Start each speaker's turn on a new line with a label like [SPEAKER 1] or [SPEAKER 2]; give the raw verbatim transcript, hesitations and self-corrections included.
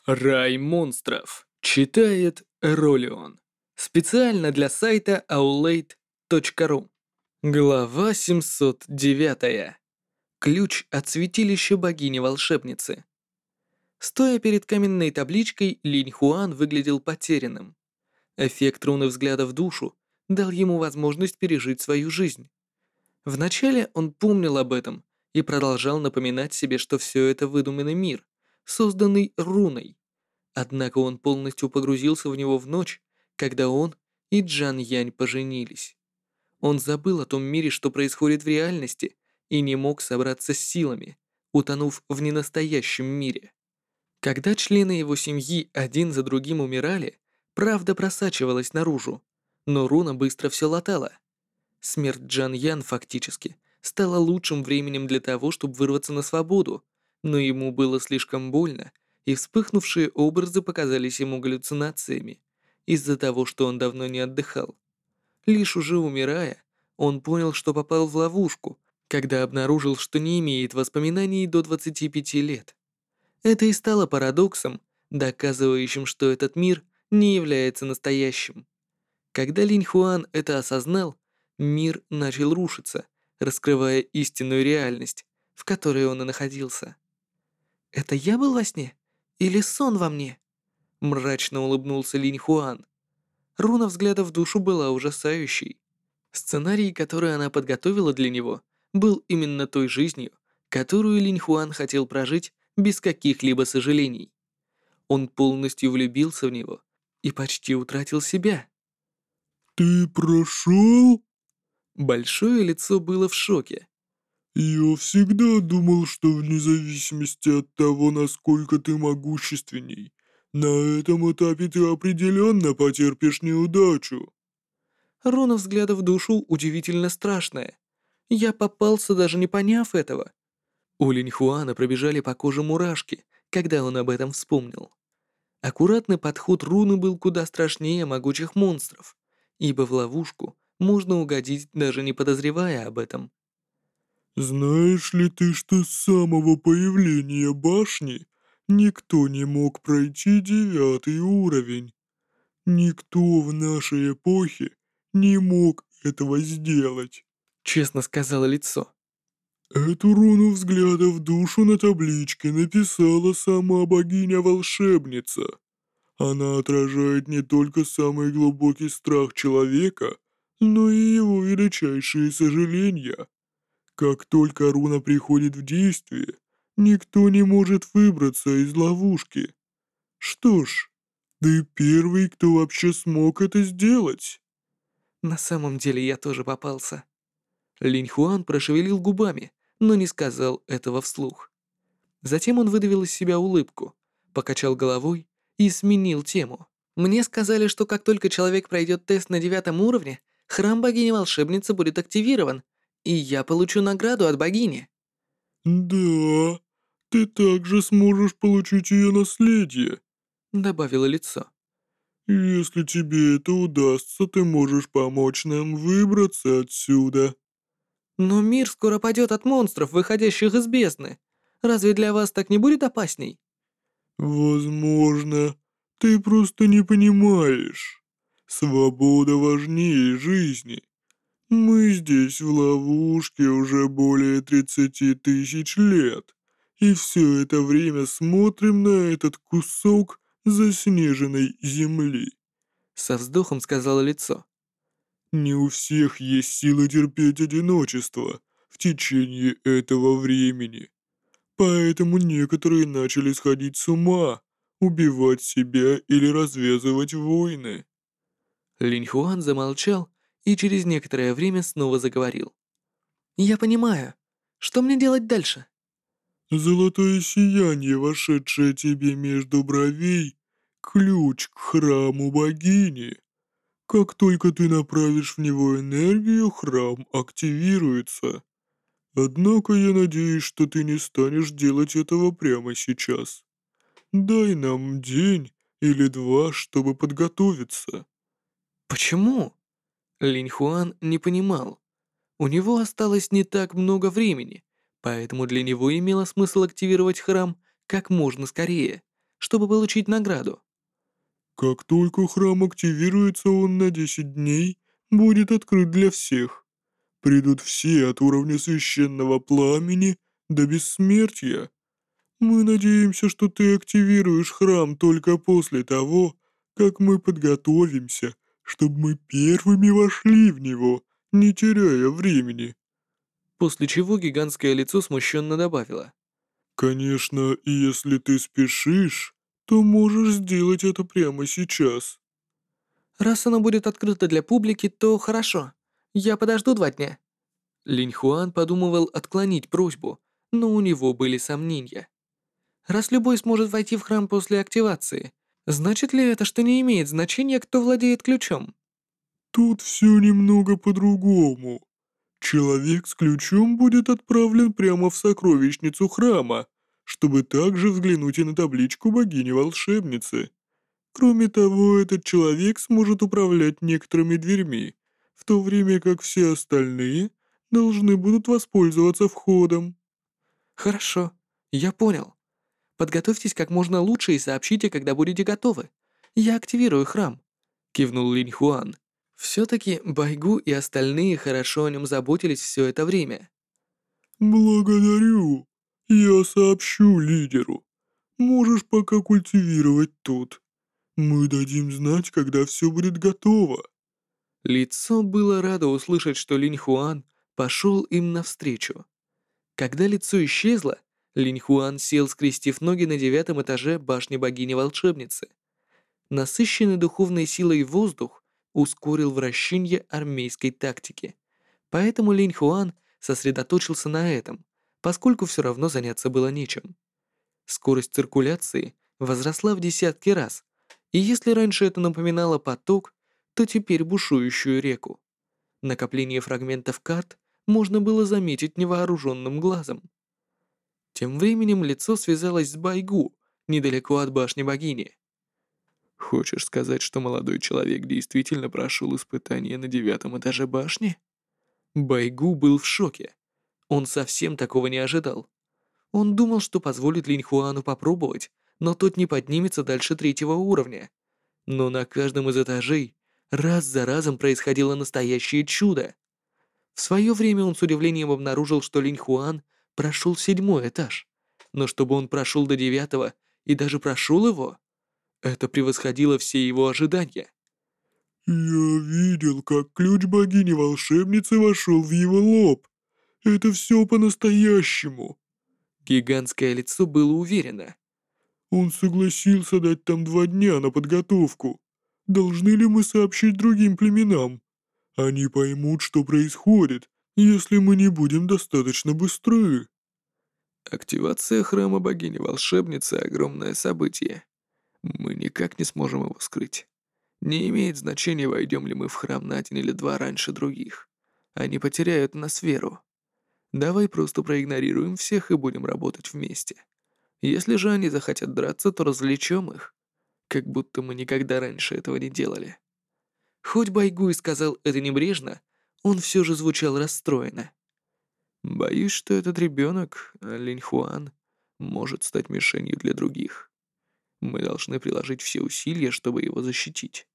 [SPEAKER 1] Рай монстров. Читает Ролион. Специально для сайта аулейт точка ру. Глава семьсот девять. Ключ от святилища богини-волшебницы. Стоя перед каменной табличкой, Линь Хуан выглядел потерянным. Эффект руны взгляда в душу дал ему возможность пережить свою жизнь. Вначале он помнил об этом и продолжал напоминать себе, что все это выдуманный мир, созданный руной. Однако он полностью погрузился в него в ночь, когда он и Джан Янь поженились. Он забыл о том мире, что происходит в реальности, и не мог собраться с силами, утонув в ненастоящем мире. Когда члены его семьи один за другим умирали, правда просачивалась наружу, но руна быстро все латала. Смерть Джан Ян фактически стала лучшим временем для того, чтобы вырваться на свободу, но ему было слишком больно, и вспыхнувшие образы показались ему галлюцинациями из-за того, что он давно не отдыхал. Лишь уже умирая, он понял, что попал в ловушку, когда обнаружил, что не имеет воспоминаний до двадцати пяти лет. Это и стало парадоксом, доказывающим, что этот мир не является настоящим. Когда Линь Хуан это осознал, мир начал рушиться, раскрывая истинную реальность, в которой он и находился. «Это я был во сне? Или сон во мне?» Мрачно улыбнулся Линь Хуан. Руна взгляда в душу была ужасающей. Сценарий, который она подготовила для него, был именно той жизнью, которую Линь Хуан хотел прожить без каких-либо сожалений. Он полностью влюбился в него и почти утратил себя.
[SPEAKER 2] «Ты прошел?»
[SPEAKER 1] Большое лицо было в шоке.
[SPEAKER 2] «Я всегда думал, что вне зависимости от того, насколько ты могущественней, на этом этапе ты определенно потерпишь неудачу».
[SPEAKER 1] Руна взгляда в душу удивительно страшная. Я попался, даже не поняв этого. У Линьхуана пробежали по коже мурашки, когда он об этом вспомнил. Аккуратный подход руны был куда страшнее могучих монстров, ибо в ловушку можно угодить, даже не подозревая об этом.
[SPEAKER 2] «Знаешь ли ты, что с самого появления башни никто не мог пройти девятый уровень? Никто в нашей эпохе не мог этого сделать».
[SPEAKER 1] Честно сказала лицо.
[SPEAKER 2] Эту руну взгляда в душу на табличке написала сама богиня-волшебница. Она отражает не только самый глубокий страх человека, но и его величайшие сожаления. Как только руна приходит в действие, никто не может выбраться из ловушки. Что ж, ты первый, кто вообще смог это сделать.
[SPEAKER 1] На самом деле я тоже попался. Линь Хуан прошевелил губами, но не сказал этого вслух. Затем он выдавил из себя улыбку, покачал головой и сменил тему. «Мне сказали, что как только человек пройдет тест на девятом уровне, храм богини-волшебницы будет активирован, и я получу награду от богини».
[SPEAKER 2] «Да, ты также сможешь получить ее наследие.
[SPEAKER 1] Добавило лицо.
[SPEAKER 2] Если тебе это удастся, ты можешь помочь нам выбраться отсюда».
[SPEAKER 1] «Но мир скоро падет от монстров, выходящих из бездны. Разве для вас так не будет опасней?»
[SPEAKER 2] «Возможно, ты просто не понимаешь. Свобода важнее жизни. Мы здесь в ловушке уже более тридцати тысяч лет, и все это время смотрим на этот кусок заснеженной земли».
[SPEAKER 1] Со вздохом сказала лицо.
[SPEAKER 2] Не у всех есть силы терпеть одиночество в течение этого времени. Поэтому некоторые начали сходить с ума, убивать себя или развязывать войны.
[SPEAKER 1] Линь Хуан замолчал и через некоторое время снова заговорил. «Я понимаю. Что мне делать дальше?»
[SPEAKER 2] Золотое сияние, вошедшее тебе между бровей, ключ к храму богини. Как только ты направишь в него энергию, храм активируется. Однако я надеюсь, что ты не станешь делать этого прямо сейчас. Дай нам день или два, чтобы подготовиться».
[SPEAKER 1] «Почему?» Линь Хуан не понимал. У него осталось не так много времени, поэтому для него имело смысл активировать храм как можно скорее, чтобы получить награду.
[SPEAKER 2] Как только храм активируется, он на десять дней будет открыт для всех. Придут все от уровня священного пламени до бессмертия. Мы надеемся, что ты активируешь храм только после того, как мы подготовимся, чтобы мы первыми вошли в него, не теряя времени.
[SPEAKER 1] После чего гигантское лицо смущенно добавило.
[SPEAKER 2] Конечно, и если ты спешишь, то можешь сделать это прямо сейчас.
[SPEAKER 1] Раз оно будет открыто для публики, то хорошо. Я подожду два дня. Линь Хуан подумывал отклонить просьбу, но у него были сомнения. Раз любой сможет войти в храм после активации, значит ли это, что не имеет значения, кто владеет ключом?
[SPEAKER 2] Тут все немного по-другому. Человек с ключом будет отправлен прямо в сокровищницу храма, чтобы также взглянуть и на табличку богини-волшебницы. Кроме того, этот человек сможет управлять некоторыми дверьми, в то время как все остальные должны будут воспользоваться входом.
[SPEAKER 1] Хорошо, я понял. Подготовьтесь как можно лучше и сообщите, когда будете готовы. Я активирую храм», — кивнул Линь Хуан. Все-таки Байгу и остальные хорошо о нем заботились все это время.
[SPEAKER 2] «Благодарю. Я сообщу лидеру. Можешь пока культивировать тут. Мы дадим знать, когда все будет готово».
[SPEAKER 1] Лицо было радо услышать, что Линь Хуан пошел им навстречу. Когда лицо исчезло, Линь Хуан сел, скрестив ноги на девятом этаже башни богини-волшебницы. Насыщенный духовной силой воздух ускорил вращение армейской тактики. Поэтому Линь Хуан сосредоточился на этом, поскольку все равно заняться было нечем. Скорость циркуляции возросла в десятки раз, и если раньше это напоминало поток, то теперь бушующую реку. Накопление фрагментов карт можно было заметить невооруженным глазом. Тем временем лицо связалось с Байгу, недалеко от башни богини. «Хочешь сказать, что молодой человек действительно прошел испытание на девятом этаже башни?» Байгу был в шоке. Он совсем такого не ожидал. Он думал, что позволит Линь Хуану попробовать, но тот не поднимется дальше третьего уровня. Но на каждом из этажей раз за разом происходило настоящее чудо. В свое время он с удивлением обнаружил, что Линь Хуан прошел седьмой этаж. Но чтобы он прошел до девятого и даже прошел его, это превосходило все его ожидания.
[SPEAKER 2] «Я видел, как ключ богини-волшебницы вошел в его лоб. Это все по-настоящему».
[SPEAKER 1] Гигантское лицо было уверено.
[SPEAKER 2] Он согласился дать там два дня на подготовку. Должны ли мы сообщить другим племенам? Они поймут, что происходит, если мы не будем достаточно быстры.
[SPEAKER 1] Активация храма богини-волшебницы — огромное событие. Мы никак не сможем его скрыть. Не имеет значения, войдем ли мы в храм на день или два раньше других. Они потеряют нас веру. Давай просто проигнорируем всех и будем работать вместе. Если же они захотят драться, то развлечем их. Как будто мы никогда раньше этого не делали. Хоть Байгу и сказал это небрежно, он все же звучал расстроенно. Боюсь, что этот ребенок, Линь Хуан, может стать мишенью для других. Мы должны приложить все усилия, чтобы его защитить.